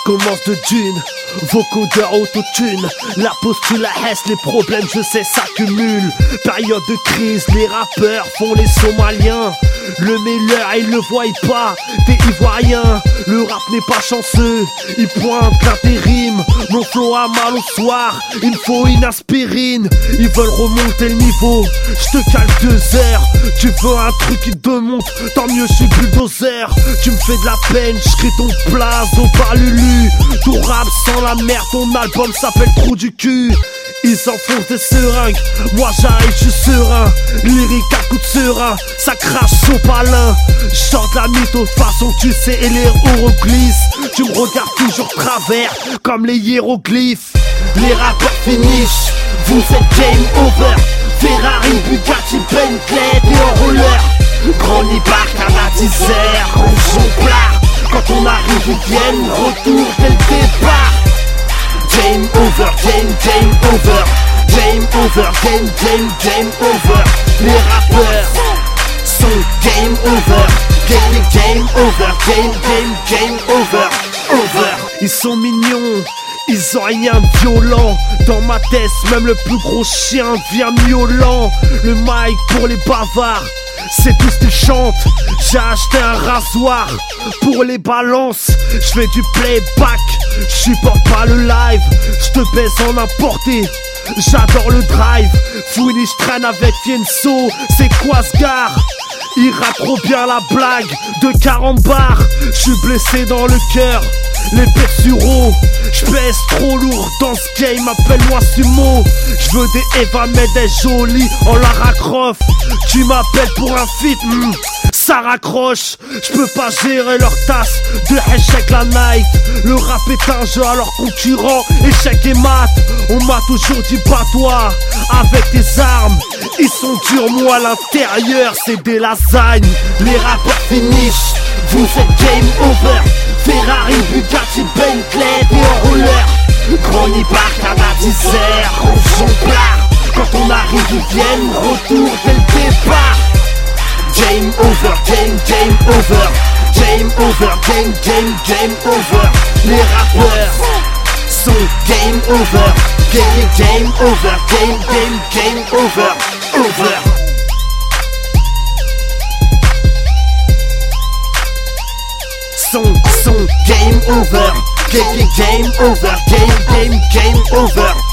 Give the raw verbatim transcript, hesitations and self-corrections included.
commence de dune, vocodeur autotune. La postule, la hesse, les problèmes je sais s'accumulent. Période de crise, les rappeurs font les Somaliens. Le meilleur ils le voient pas, t'es ivoirien. Le rap n'est pas chanceux, il pointe l'intérim. Mon flow a mal au soir, il me faut une aspirine. Ils veulent remonter le niveau, je te cale deux heures. Tu veux un truc qui te monte, tant mieux je suis bulldozer. Tu me fais de la peine, j'crie ton blason par Lulu. Tout rap sans la merde, ton album s'appelle Trou du cul. Ils enfoncent des seringues, moi j'arrive, je suis serein. Lyrique à coup de serein, ça crache au palin. Chante la mytho de façon tu sais et les hiéroglyphes. Tu me regardes toujours travers comme les hiéroglyphes. Les rappeurs finissent, vous êtes game over. Ferrari, Bugatti, Bentley et en roller. Grand Nibar, Canadisère, rouge plat. Quand on arrive ils viennent, retour dès le départ. Game over, game, game over. Game over, game, game, game over. Les rappeurs sont game over. Game, game over, game, game, game over. Over. Ils sont mignons, ils ont rien de violent. Dans ma tête, même le plus gros chien devient miaulant. Le mic pour les bavards, c'est tout ce qu'ils chantent. J'ai acheté un rasoir pour les balances. Je fais du playback, je supporte pas le live. Je te baisse en importé, j'adore le drive. Fouini, je traîne avec Fienso, c'est quoi ce gars? Il rate trop bien la blague de quarante bars. Je suis blessé dans le cœur, les pecs sur haut. Je pèse trop lourd dans ce game, appelle-moi Sumo. Je veux des Eva Mendes jolies en Lara Croft. Tu m'appelles pour un feat, mm, ça raccroche. Je peux pas gérer leur tasse de échec la night. Le rap est un jeu à leurs concurrents, échec et mat. On m'a toujours dit pas-toi avec tes armes. Ils sont durs, moi à l'intérieur c'est des lasagnes. Les rappeurs finissent, vous êtes game over. Ferrari, Bugatti, Bentley et en roller. Grand Nibar, Canadisère, rouge plat. Quand on arrive ils viennent, retour dès le départ. Game over, game, game over. Game over, game, game, game over. Les rappeurs sont game over. Game, game over, game, game, game over. Over. Son, son, game over. Game, game over. Game, game, game over.